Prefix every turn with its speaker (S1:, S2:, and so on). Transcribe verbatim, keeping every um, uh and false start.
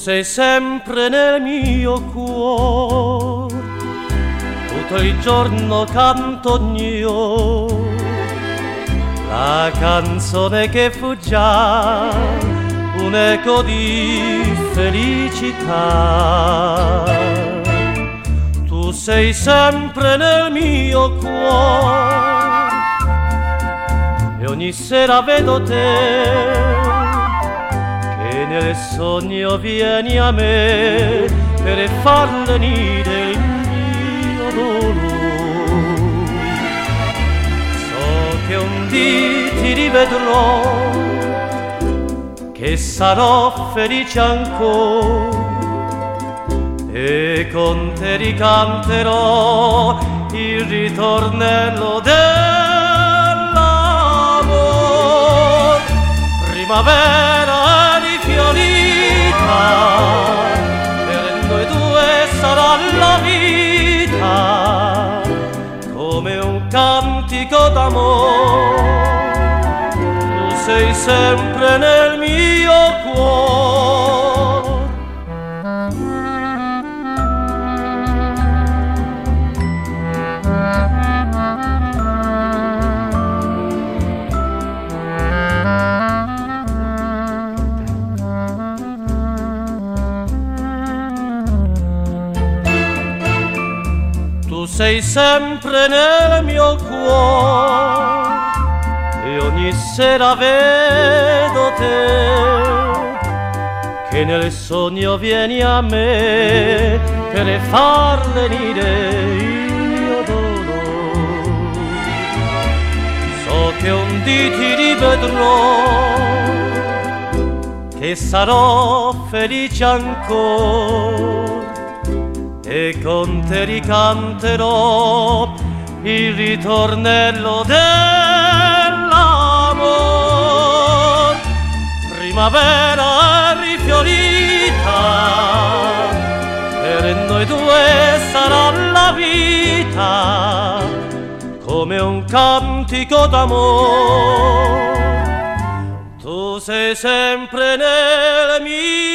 S1: sei sempre nel mio cuore, tutto il giorno canto io la canzone che fu già un eco di felicità. Tu sei sempre nel mio cuore e ogni sera vedo te che nel sogno vieni a me per far lenire il mio dolore. So che un dì ti rivedrò, che sarò felice ancora e con te ricanterò il ritornello dell'amor. Primavera rifiorita, per noi due sarà la vita come un cantico d'amore. Tu sei sempre nel mio cuore. Tu sei sempre nel mio cuore e ogni sera vedo te che nel sogno vieni a me per far venire il mio dolore. So che un dì ti rivedrò, che sarò felice ancora e con te ricanterò il ritornello dell'amor. Primavera rifiorita, per noi due sarà la vita come un cantico d'amor. Tu sei sempre nel mio